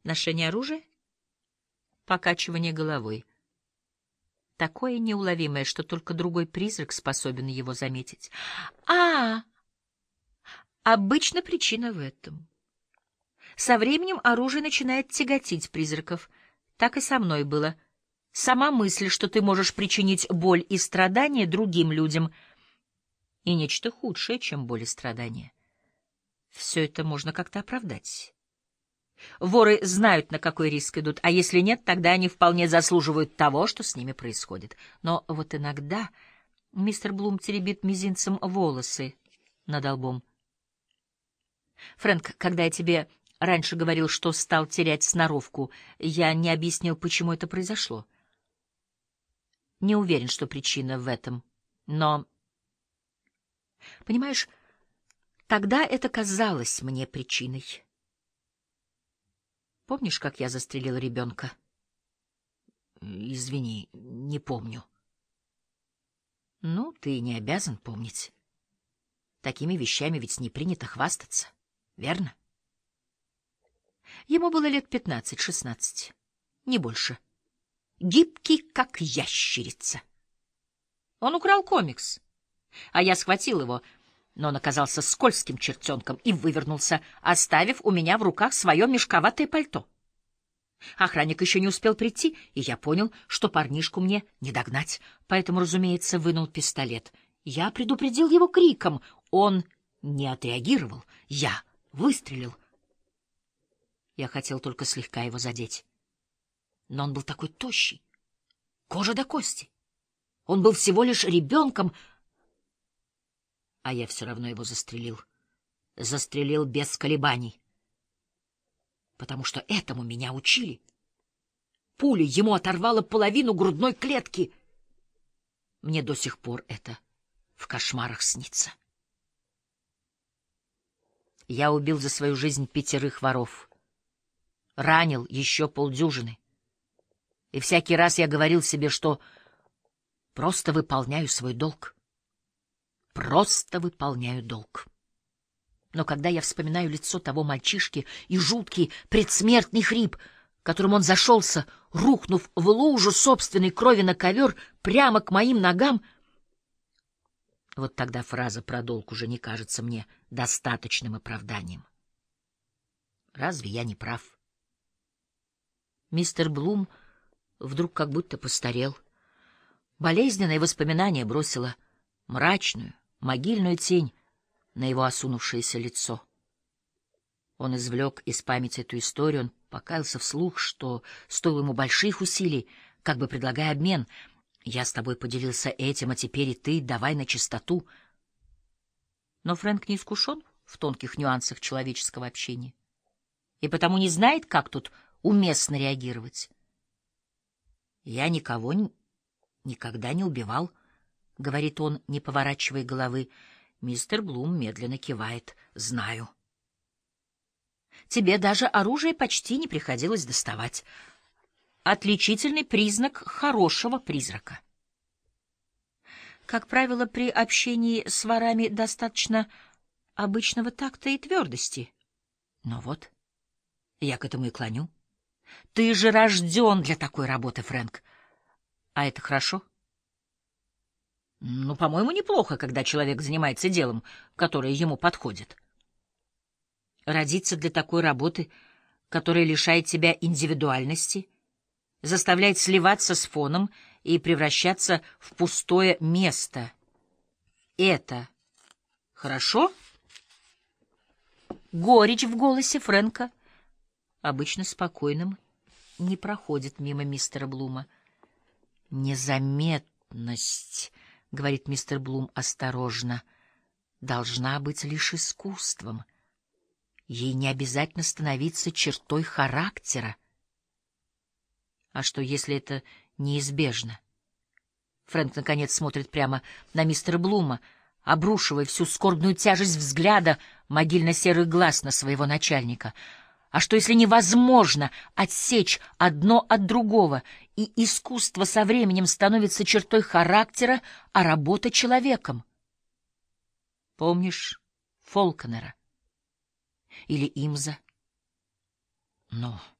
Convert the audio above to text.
Ношение оружия? Покачивание головой. Такое неуловимое, что только другой призрак способен его заметить. А, обычно причина в этом. Со временем оружие начинает тяготить призраков. Так и со мной было. Сама мысль, что ты можешь причинить боль и страдания другим людям, и нечто худшее, чем боль и страдания. Все это можно как-то оправдать. Воры знают, на какой риск идут, а если нет, тогда они вполне заслуживают того, что с ними происходит. Но вот иногда мистер Блум теребит мизинцем волосы над лбом. Фрэнк, когда я тебе раньше говорил, что стал терять сноровку, я не объяснил, почему это произошло. Не уверен, что причина в этом, но... Понимаешь, тогда это казалось мне причиной. Помнишь, как я застрелил ребенка? Извини, не помню. Ну, ты не обязан помнить. Такими вещами ведь не принято хвастаться, верно? Ему было лет 15-16, не больше. Гибкий, как ящерица. Он украл комикс, а я схватил его, но он оказался скользким чертенком и вывернулся, оставив у меня в руках свое мешковатое пальто. Охранник еще не успел прийти, и я понял, что парнишку мне не догнать, поэтому, разумеется, вынул пистолет. Я предупредил его криком. Он не отреагировал. Я выстрелил. Я хотел только слегка его задеть. Но он был такой тощий, кожа до кости. Он был всего лишь ребенком, а я все равно его застрелил. Застрелил без колебаний. Потому что этому меня учили. Пуля ему оторвала половину грудной клетки. Мне до сих пор это в кошмарах снится. Я убил за свою жизнь 5 воров. Ранил еще полдюжины. И всякий раз я говорил себе, что просто выполняю свой долг. Просто выполняю долг. Но когда я вспоминаю лицо того мальчишки и жуткий предсмертный хрип, которым он зашелся, рухнув в лужу собственной крови на ковер прямо к моим ногам, вот тогда фраза про долг уже не кажется мне достаточным оправданием. Разве я не прав? Мистер Блум вдруг как будто постарел. Болезненное воспоминание бросило мрачную, могильную тень на его осунувшееся лицо. Он извлек из памяти эту историю, он покаялся вслух, что стоило ему больших усилий, как бы предлагая обмен. «Я с тобой поделился этим, а теперь и ты, давай на чистоту». Но Фрэнк не искушен в тонких нюансах человеческого общения и потому не знает, как тут уместно реагировать. «Я никого никогда не убивал», — говорит он, не поворачивая головы. Мистер Блум медленно кивает. «Знаю». «Тебе даже оружие почти не приходилось доставать. Отличительный признак хорошего призрака. Как правило, при общении с ворами достаточно обычного такта и твердости. Но вот, я к этому и клоню. Ты же рожден для такой работы, Фрэнк. А это хорошо?» «Ну, по-моему, неплохо, когда человек занимается делом, которое ему подходит. Родиться для такой работы, которая лишает тебя индивидуальности, заставляет сливаться с фоном и превращаться в пустое место. Это хорошо?» Горечь в голосе Фрэнка, обычно спокойным, не проходит мимо мистера Блума. «Незаметность», — говорит мистер Блум осторожно, — «должна быть лишь искусством. Ей не обязательно становиться чертой характера». А что, если это неизбежно? Фрэнк, наконец, смотрит прямо на мистера Блума, обрушивая всю скорбную тяжесть взгляда могильно-серых глаз на своего начальника. А что, если невозможно отсечь одно от другого, и искусство со временем становится чертой характера, а работа — человеком? Помнишь Фолкнера? Или Имза? Но